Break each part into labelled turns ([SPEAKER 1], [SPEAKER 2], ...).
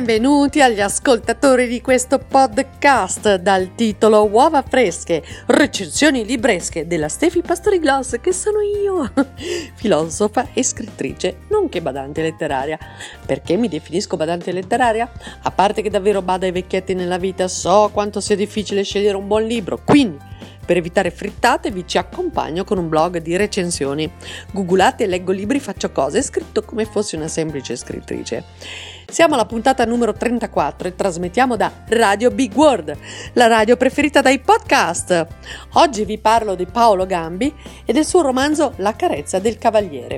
[SPEAKER 1] Benvenuti agli ascoltatori di questo podcast dal titolo Uova fresche, recensioni libresche della Stefi Pastorigloss, che sono io, filosofa e scrittrice, nonché badante letteraria. Perché mi definisco badante letteraria? A parte che davvero bado ai vecchietti nella vita, so quanto sia difficile scegliere un buon libro, quindi per evitare frittate vi ci accompagno con un blog di recensioni. Googolate Leggo libri, faccio cose, scritto come fossi una semplice scrittrice. Siamo alla puntata numero 34 e trasmettiamo da Radio Big World, la radio preferita dai podcast. Oggi vi parlo di Paolo Gambi e del suo romanzo La carezza del cavaliere.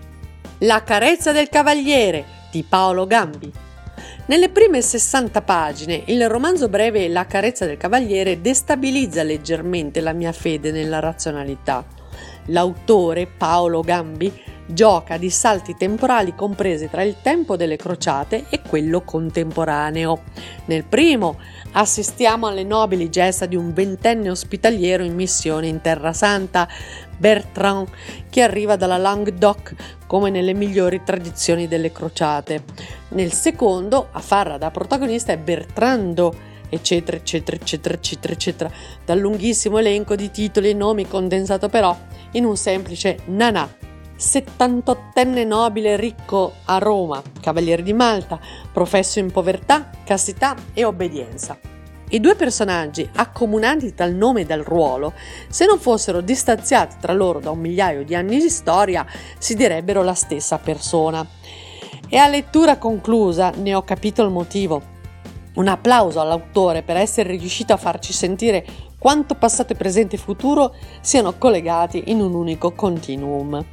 [SPEAKER 1] La carezza del cavaliere di Paolo Gambi. Nelle prime 60 pagine, il romanzo breve La carezza del cavaliere destabilizza leggermente la mia fede nella razionalità. L'autore, Paolo Gambi, gioca di salti temporali compresi tra il tempo delle crociate e quello contemporaneo. Nel primo assistiamo alle nobili gesta di un ventenne ospitaliero in missione in Terra Santa, Bertrand, che arriva dalla Languedoc come nelle migliori tradizioni delle crociate. Nel secondo, a farla da protagonista è Bertrando, eccetera, eccetera, eccetera, eccetera, eccetera, dal lunghissimo elenco di titoli e nomi condensato però in un semplice Nanà, 78enne nobile ricco a Roma, cavaliere di Malta, professo in povertà, castità e obbedienza. I due personaggi, accomunati dal nome e dal ruolo, se non fossero distanziati tra loro da 1.000.000 di anni di storia, si direbbero la stessa persona. E a lettura conclusa ne ho capito il motivo. Un applauso all'autore per essere riuscito a farci sentire quanto passato e presente e futuro siano collegati in un unico continuum.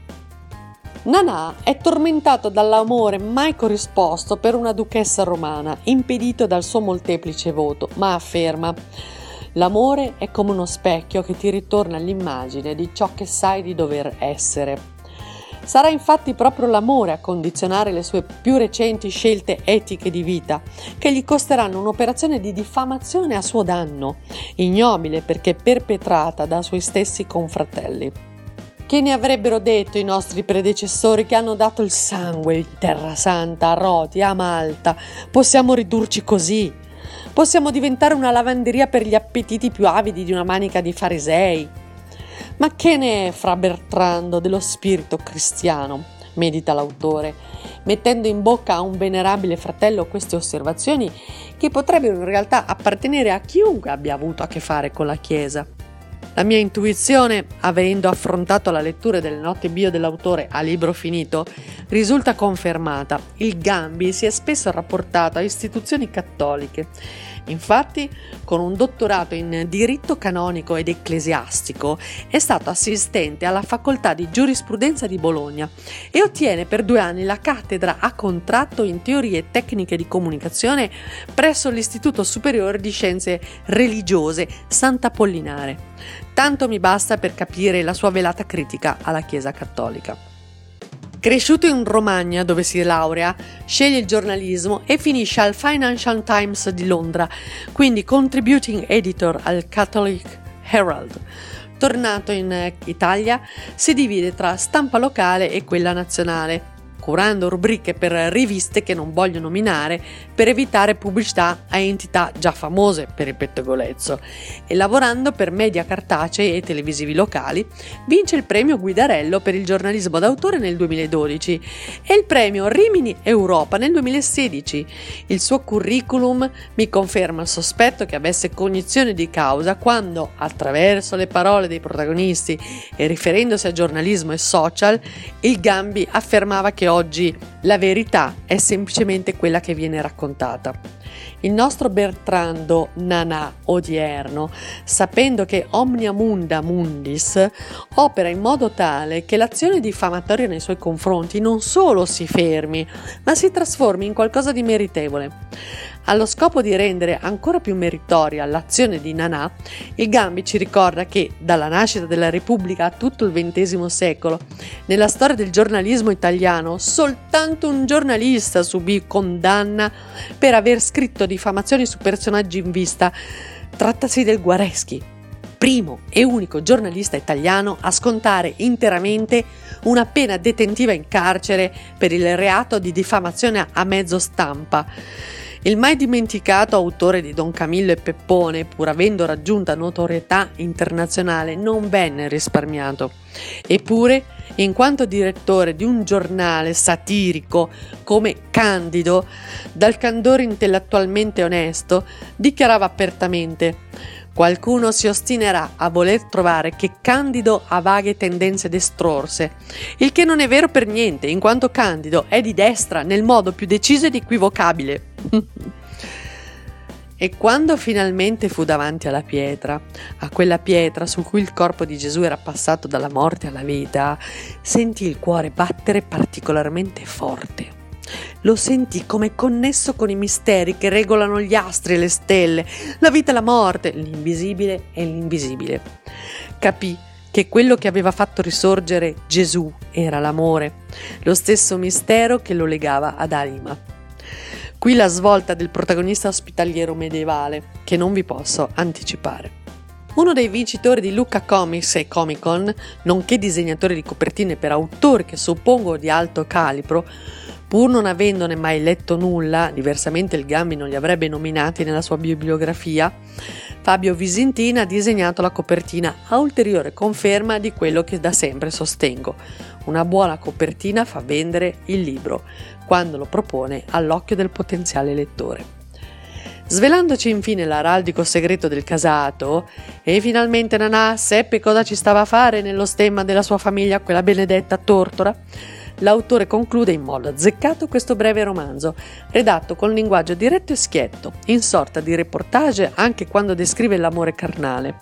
[SPEAKER 1] Nanà è tormentato dall'amore mai corrisposto per una duchessa romana, impedito dal suo molteplice voto, ma afferma: l'amore è come uno specchio che ti ritorna l'immagine di ciò che sai di dover essere. Sarà infatti proprio l'amore a condizionare le sue più recenti scelte etiche di vita, che gli costeranno un'operazione di diffamazione a suo danno, ignobile perché perpetrata da suoi stessi confratelli. Che ne avrebbero detto i nostri predecessori che hanno dato il sangue in Terra Santa, a Roti, a Malta? Possiamo ridurci così? Possiamo diventare una lavanderia per gli appetiti più avidi di una manica di farisei? Ma che ne è fra Bertrando dello spirito cristiano? Medita l'autore, mettendo in bocca a un venerabile fratello queste osservazioni che potrebbero in realtà appartenere a chiunque abbia avuto a che fare con la Chiesa. La mia intuizione, avendo affrontato la lettura delle note bio dell'autore a libro finito, risulta confermata. Il Gambi si è spesso rapportato a istituzioni cattoliche. Infatti, con un dottorato in diritto canonico ed ecclesiastico, è stato assistente alla facoltà di giurisprudenza di Bologna e ottiene per 2 anni la cattedra a contratto in teorie tecniche di comunicazione presso l'Istituto Superiore di Scienze Religiose Sant'Apollinare. Tanto mi basta per capire la sua velata critica alla Chiesa cattolica. Cresciuto in Romagna, dove si laurea, sceglie il giornalismo e finisce al Financial Times di Londra, quindi contributing editor al Catholic Herald. Tornato in Italia, si divide tra stampa locale e quella nazionale, curando rubriche per riviste che non voglio nominare per evitare pubblicità a entità già famose per il pettegolezzo, e lavorando per media cartacei e televisivi locali, vince il premio Guidarello per il giornalismo d'autore nel 2012 e il premio Rimini Europa nel 2016. Il suo curriculum mi conferma il sospetto che avesse cognizione di causa quando, attraverso le parole dei protagonisti e riferendosi a giornalismo e social, il Gambi affermava che oggi la verità è semplicemente quella che viene raccontata. Il nostro Bertrando Nanà odierno, sapendo che omnia munda mundis, opera in modo tale che l'azione diffamatoria nei suoi confronti non solo si fermi, ma si trasformi in qualcosa di meritevole. Allo scopo di rendere ancora più meritoria l'azione di Nanà, il Gambi ci ricorda che, dalla nascita della Repubblica a tutto il XX secolo, nella storia del giornalismo italiano, soltanto un giornalista subì condanna per aver scritto diffamazioni su personaggi in vista. Trattasi del Guareschi, primo e unico giornalista italiano a scontare interamente una pena detentiva in carcere per il reato di diffamazione a mezzo stampa. Il mai dimenticato autore di Don Camillo e Peppone, pur avendo raggiunta notorietà internazionale, non venne risparmiato. Eppure, in quanto direttore di un giornale satirico come Candido, dal candore intellettualmente onesto, dichiarava apertamente: qualcuno si ostinerà a voler trovare che Candido ha vaghe tendenze destrorse, il che non è vero per niente, in quanto Candido è di destra nel modo più deciso ed equivocabile. E quando finalmente fu davanti alla pietra, a quella pietra su cui il corpo di Gesù era passato dalla morte alla vita, sentì il cuore battere particolarmente forte. Lo sentì come connesso con i misteri che regolano gli astri e le stelle, la vita e la morte, l'invisibile e l'invisibile. Capì che quello che aveva fatto risorgere Gesù era l'amore, lo stesso mistero che lo legava ad Arima. Qui la svolta del protagonista ospitaliero medievale, che non vi posso anticipare. Uno dei vincitori di Lucca Comics e Comic Con, nonché disegnatore di copertine per autori che suppongo di alto calibro, pur non avendone mai letto nulla, diversamente il Gambi non li avrebbe nominati nella sua bibliografia, Fabio Visintin ha disegnato la copertina a ulteriore conferma di quello che da sempre sostengo. Una buona copertina fa vendere il libro, quando lo propone all'occhio del potenziale lettore. Svelandoci infine l'araldico segreto del casato, e finalmente Nanà seppe cosa ci stava a fare nello stemma della sua famiglia quella benedetta Tortora, l'autore conclude in modo azzeccato questo breve romanzo, redatto con linguaggio diretto e schietto, in sorta di reportage anche quando descrive l'amore carnale.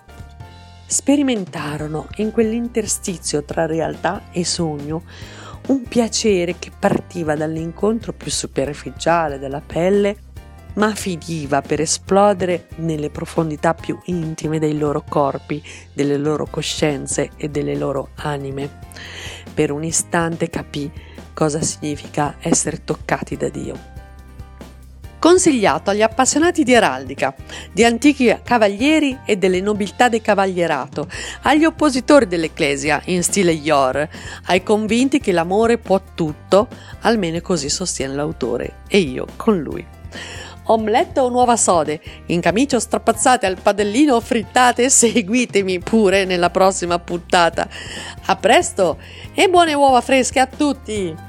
[SPEAKER 1] Sperimentarono in quell'interstizio tra realtà e sogno un piacere che partiva dall'incontro più superficiale della pelle, ma finiva per esplodere nelle profondità più intime dei loro corpi, delle loro coscienze e delle loro anime. Per un istante capì cosa significa essere toccati da Dio. Consigliato agli appassionati di araldica, di antichi cavalieri e delle nobiltà del cavalierato, agli oppositori dell'Ecclesia in stile Yor, ai convinti che l'amore può tutto, almeno così sostiene l'autore, e io con lui. Omelette o nuova sode, in camicia o strapazzate al padellino o frittate, seguitemi pure nella prossima puntata. A presto e buone uova fresche a tutti!